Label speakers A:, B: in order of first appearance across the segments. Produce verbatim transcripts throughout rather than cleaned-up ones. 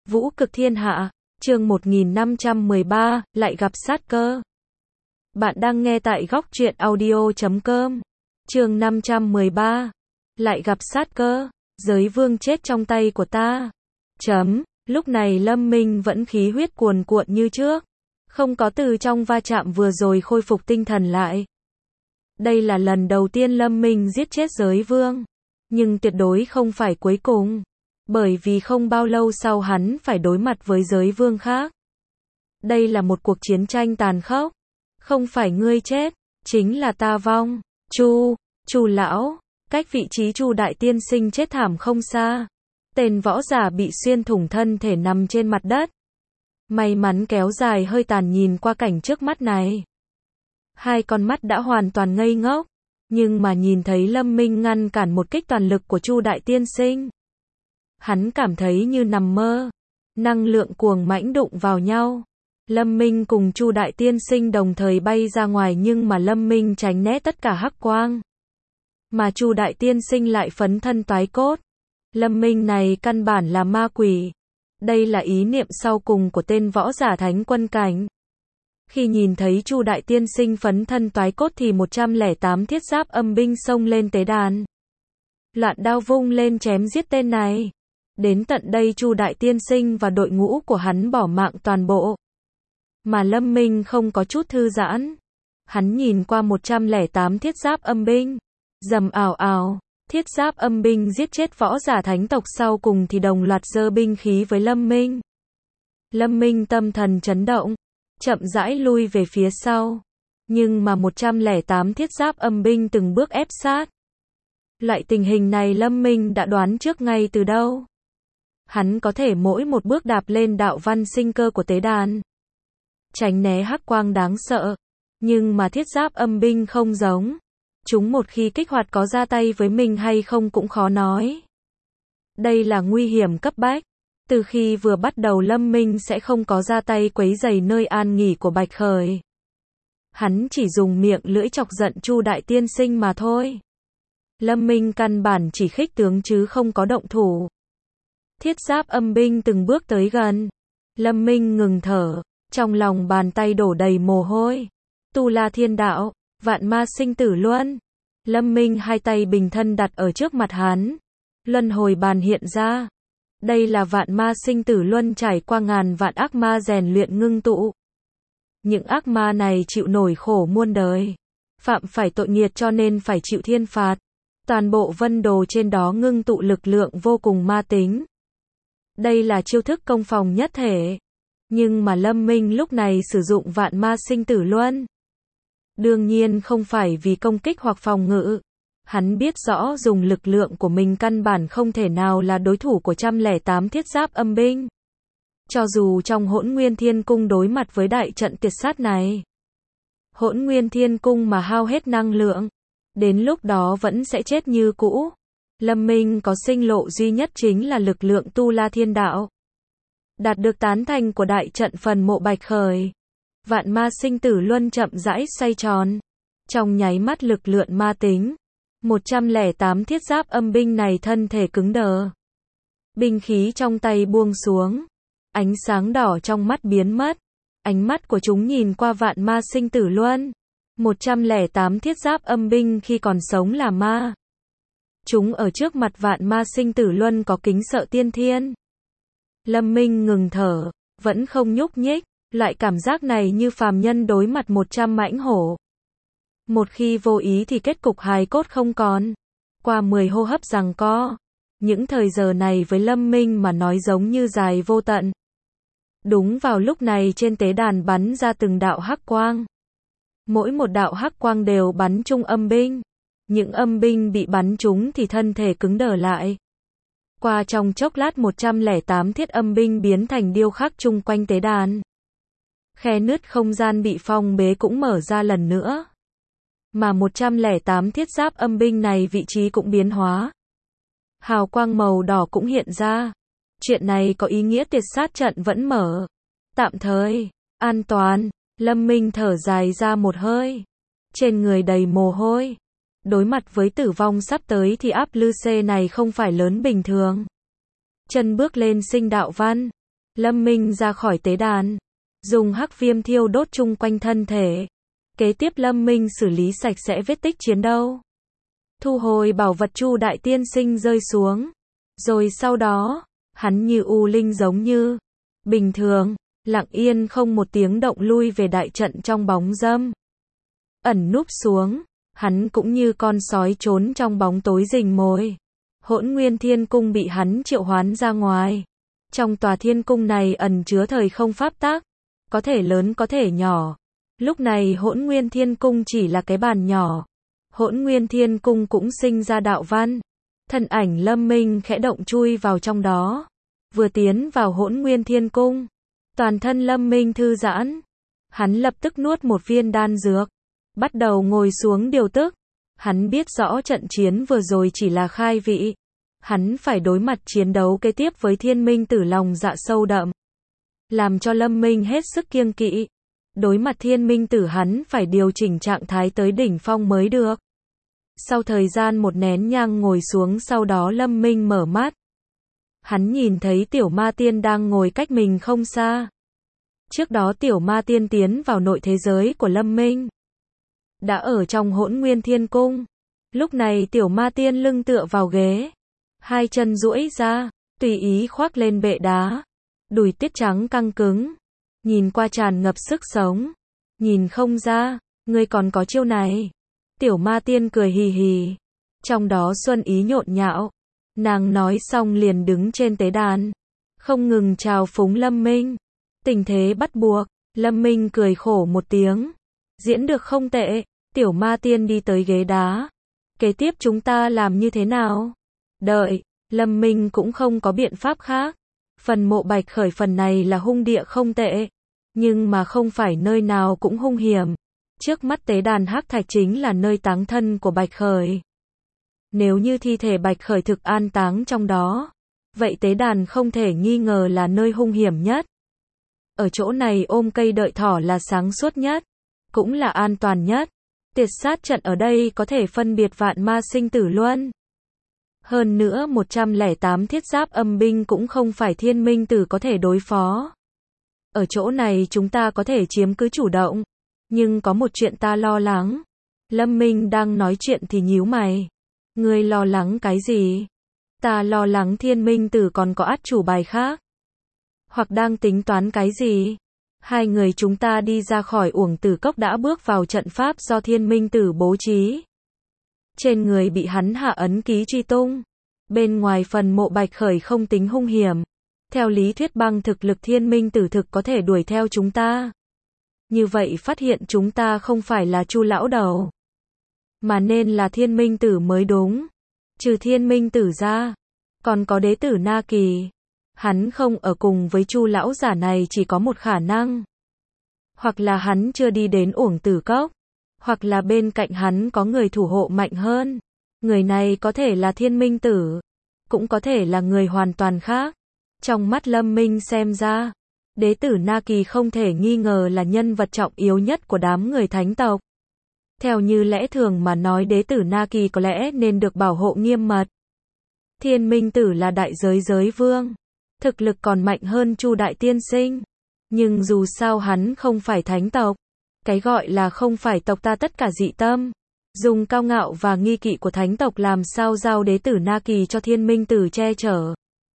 A: Vũ cực thiên hạ, chương một nghìn năm trăm mười ba, lại gặp sát cơ. Bạn đang nghe tại góc truyện audio chấm com. Chương năm trăm mười ba, lại gặp sát cơ, giới vương chết trong tay của ta. Chấm, lúc này Lâm Minh vẫn khí huyết cuồn cuộn như trước, không có từ trong va chạm vừa rồi khôi phục tinh thần lại. Đây là lần đầu tiên Lâm Minh giết chết giới vương, nhưng tuyệt đối không phải cuối cùng. Bởi vì không bao lâu sau hắn phải đối mặt với giới vương khác. Đây là một cuộc chiến tranh tàn khốc. Không phải ngươi chết, chính là ta vong. Chu, Chu lão, cách vị trí Chu đại tiên sinh chết thảm không xa. Tên võ giả bị xuyên thủng thân thể nằm trên mặt đất. May mắn kéo dài hơi tàn nhìn qua cảnh trước mắt này. Hai con mắt đã hoàn toàn ngây ngốc, nhưng mà nhìn thấy Lâm Minh ngăn cản một kích toàn lực của Chu đại tiên sinh. Hắn cảm thấy như nằm mơ. Năng lượng cuồng mãnh đụng vào nhau. Lâm Minh cùng Chu đại tiên sinh đồng thời bay ra ngoài, nhưng mà Lâm Minh tránh né tất cả hắc quang. Mà Chu đại tiên sinh lại phấn thân toái cốt. Lâm Minh này căn bản là ma quỷ. Đây là ý niệm sau cùng của tên võ giả thánh quân cảnh. Khi nhìn thấy Chu đại tiên sinh phấn thân toái cốt thì một trăm lẻ tám thiết giáp âm binh xông lên tế đàn. Loạn đao vung lên chém giết tên này. Đến tận đây Chu đại tiên sinh và đội ngũ của hắn bỏ mạng toàn bộ. Mà Lâm Minh không có chút thư giãn. Hắn nhìn qua một trăm lẻ tám thiết giáp âm binh. Rầm ào ào, thiết giáp âm binh giết chết võ giả thánh tộc, sau cùng thì đồng loạt giơ binh khí với Lâm Minh. Lâm Minh tâm thần chấn động, chậm rãi lui về phía sau. Nhưng mà một trăm lẻ tám thiết giáp âm binh từng bước ép sát. Loại tình hình này Lâm Minh đã đoán trước ngay từ đâu. Hắn có thể mỗi một bước đạp lên đạo văn sinh cơ của tế đàn. Tránh né hắc quang đáng sợ. Nhưng mà thiết giáp âm binh không giống. Chúng một khi kích hoạt có ra tay với mình hay không cũng khó nói. Đây là nguy hiểm cấp bách. Từ khi vừa bắt đầu Lâm Minh sẽ không có ra tay quấy rầy nơi an nghỉ của Bạch Khởi. Hắn chỉ dùng miệng lưỡi chọc giận Chu đại tiên sinh mà thôi. Lâm Minh căn bản chỉ khích tướng chứ không có động thủ. Thiết giáp âm binh từng bước tới gần. Lâm Minh ngừng thở, trong lòng bàn tay đổ đầy mồ hôi. Tu La Thiên Đạo, Vạn Ma Sinh Tử Luân. Lâm Minh hai tay bình thân đặt ở trước mặt hắn. Luân hồi bàn hiện ra. Đây là Vạn Ma Sinh Tử Luân trải qua ngàn vạn ác ma rèn luyện ngưng tụ. Những ác ma này chịu nổi khổ muôn đời. Phạm phải tội nghiệt cho nên phải chịu thiên phạt. Toàn bộ vân đồ trên đó ngưng tụ lực lượng vô cùng ma tính. Đây là chiêu thức công phòng nhất thể. Nhưng mà Lâm Minh lúc này sử dụng Vạn Ma Sinh Tử Luân. Đương nhiên không phải vì công kích hoặc phòng ngự. Hắn biết rõ dùng lực lượng của mình căn bản không thể nào là đối thủ của một trăm lẻ tám thiết giáp âm binh. Cho dù trong Hỗn Nguyên Thiên Cung đối mặt với đại trận tuyệt sát này. Hỗn Nguyên Thiên Cung mà hao hết năng lượng. Đến lúc đó vẫn sẽ chết như cũ. Lâm Minh có sinh lộ duy nhất chính là lực lượng Tu La Thiên Đạo. Đạt được tán thành của đại trận phần mộ Bạch Khởi. Vạn Ma Sinh Tử Luân chậm rãi xoay tròn. Trong nháy mắt lực lượng ma tính. một trăm lẻ tám thiết giáp âm binh này thân thể cứng đờ. Binh khí trong tay buông xuống. Ánh sáng đỏ trong mắt biến mất. Ánh mắt của chúng nhìn qua Vạn Ma Sinh Tử Luân. một trăm lẻ tám thiết giáp âm binh khi còn sống là ma. Chúng ở trước mặt Vạn Ma Sinh Tử Luân có kính sợ tiên thiên. Lâm Minh ngừng thở, vẫn không nhúc nhích, loại cảm giác này như phàm nhân đối mặt một trăm mãnh hổ. Một khi vô ý thì kết cục hài cốt không còn. Qua mười hô hấp giằng co, những thời giờ này với Lâm Minh mà nói giống như dài vô tận. Đúng vào lúc này trên tế đàn bắn ra từng đạo hắc quang. Mỗi một đạo hắc quang đều bắn trúng âm binh. Những âm binh bị bắn trúng thì thân thể cứng đờ lại. Qua trong chốc lát một trăm lẻ tám thiết âm binh biến thành điêu khắc chung quanh tế đàn. Khe nứt không gian bị phong bế cũng mở ra lần nữa. Mà một trăm lẻ tám thiết giáp âm binh này vị trí cũng biến hóa. Hào quang màu đỏ cũng hiện ra. Chuyện này có ý nghĩa tuyệt sát trận vẫn mở. Tạm thời, an toàn, Lâm Minh thở dài ra một hơi. Trên người đầy mồ hôi. Đối mặt với tử vong sắp tới thì áp lực này không phải lớn bình thường. Chân bước lên sinh đạo văn. Lâm Minh ra khỏi tế đàn, dùng hắc viêm thiêu đốt chung quanh thân thể. Kế tiếp Lâm Minh xử lý sạch sẽ vết tích chiến đấu. Thu hồi bảo vật Chu đại tiên sinh rơi xuống. Rồi sau đó, hắn như u linh giống như bình thường, lặng yên không một tiếng động lui về đại trận trong bóng râm. Ẩn núp xuống, hắn cũng như con sói trốn trong bóng tối rình mồi. Hỗn Nguyên Thiên Cung bị hắn triệu hoán ra ngoài. Trong tòa thiên cung này ẩn chứa thời không pháp tắc, có thể lớn có thể nhỏ. Lúc này Hỗn Nguyên Thiên Cung chỉ là cái bàn nhỏ. Hỗn Nguyên Thiên Cung cũng sinh ra đạo văn. Thân ảnh Lâm Minh khẽ động chui vào trong đó. Vừa tiến vào Hỗn Nguyên Thiên Cung, toàn thân Lâm Minh thư giãn. Hắn lập tức nuốt một viên đan dược, bắt đầu ngồi xuống điều tức. Hắn biết rõ trận chiến vừa rồi chỉ là khai vị. Hắn phải đối mặt chiến đấu kế tiếp với Thiên Minh Tử lòng dạ sâu đậm. Làm cho Lâm Minh hết sức kiêng kỵ. Đối mặt Thiên Minh Tử hắn phải điều chỉnh trạng thái tới đỉnh phong mới được. Sau thời gian một nén nhang ngồi xuống sau đó Lâm Minh mở mắt. Hắn nhìn thấy Tiểu Ma Tiên đang ngồi cách mình không xa. Trước đó Tiểu Ma Tiên tiến vào nội thế giới của Lâm Minh. Đã ở trong Hỗn Nguyên Thiên Cung. Lúc này Tiểu Ma Tiên lưng tựa vào ghế. Hai chân duỗi ra, tùy ý khoác lên bệ đá. Đùi tuyết trắng căng cứng. Nhìn qua tràn ngập sức sống. Nhìn không ra, ngươi còn có chiêu này. Tiểu Ma Tiên cười hì hì. Trong đó xuân ý nhộn nhạo. Nàng nói xong liền đứng trên tế đàn. Không ngừng chào phúng Lâm Minh. Tình thế bắt buộc. Lâm Minh cười khổ một tiếng. Diễn được không tệ. Tiểu Ma Tiên đi tới ghế đá. Kế tiếp chúng ta làm như thế nào? Đợi. Lâm Minh cũng không có biện pháp khác. Phần mộ Bạch Khởi phần này là hung địa không tệ. Nhưng mà không phải nơi nào cũng hung hiểm. Trước mắt tế đàn hắc thạch chính là nơi táng thân của Bạch Khởi. Nếu như thi thể Bạch Khởi thực an táng trong đó, vậy tế đàn không thể nghi ngờ là nơi hung hiểm nhất. Ở chỗ này ôm cây đợi thỏ là sáng suốt nhất, cũng là an toàn nhất. Tiệt sát trận ở đây có thể phân biệt vạn ma sinh tử luân. Hơn nữa một trăm lẻ tám thiết giáp âm binh cũng không phải Thiên Minh Tử có thể đối phó. Ở chỗ này chúng ta có thể chiếm cứ chủ động. Nhưng có một chuyện ta lo lắng. Lâm Minh đang nói chuyện thì nhíu mày. Ngươi lo lắng cái gì? Ta lo lắng Thiên Minh Tử còn có át chủ bài khác. Hoặc đang tính toán cái gì? Hai người chúng ta đi ra khỏi Uổng Tử Cốc đã bước vào trận pháp do Thiên Minh Tử bố trí. Trên người bị hắn hạ ấn ký truy tung. Bên ngoài phần mộ Bạch Khởi không tính hung hiểm. Theo lý thuyết bằng thực lực Thiên Minh Tử thực có thể đuổi theo chúng ta. Như vậy phát hiện chúng ta không phải là Chu lão đầu, mà nên là Thiên Minh Tử mới đúng. Trừ Thiên Minh Tử ra, còn có đế tử Na Kỳ. Hắn không ở cùng với Chu lão giả này chỉ có một khả năng. Hoặc là hắn chưa đi đến Uổng Tử Cốc, hoặc là bên cạnh hắn có người thủ hộ mạnh hơn. Người này có thể là Thiên Minh Tử, cũng có thể là người hoàn toàn khác. Trong mắt Lâm Minh xem ra, đế tử Na Kỳ không thể nghi ngờ là nhân vật trọng yếu nhất của đám người thánh tộc. Theo như lẽ thường mà nói đế tử Na Kỳ có lẽ nên được bảo hộ nghiêm mật. Thiên Minh Tử là đại giới giới vương. Thực lực còn mạnh hơn Chu đại tiên sinh. Nhưng dù sao hắn không phải thánh tộc. Cái gọi là không phải tộc ta tất cả dị tâm. Dùng cao ngạo và nghi kỵ của thánh tộc làm sao giao đế tử Na Kỳ cho Thiên Minh Tử che chở.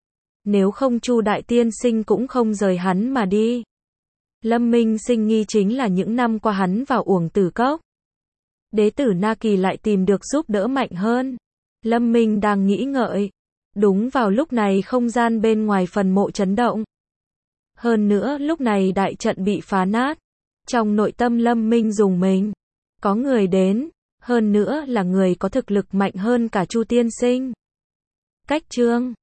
A: Nếu không Chu đại tiên sinh cũng không rời hắn mà đi. Lâm Minh sinh nghi chính là những năm qua hắn vào Uổng Tử Cốc. Đế tử Na Kỳ lại tìm được giúp đỡ mạnh hơn. Lâm Minh đang nghĩ ngợi. Đúng vào lúc này không gian bên ngoài phần mộ chấn động. Hơn nữa lúc này đại trận bị phá nát. Trong nội tâm Lâm Minh rùng mình. Có người đến. Hơn nữa là người có thực lực mạnh hơn cả Chu tiên sinh. Cách chương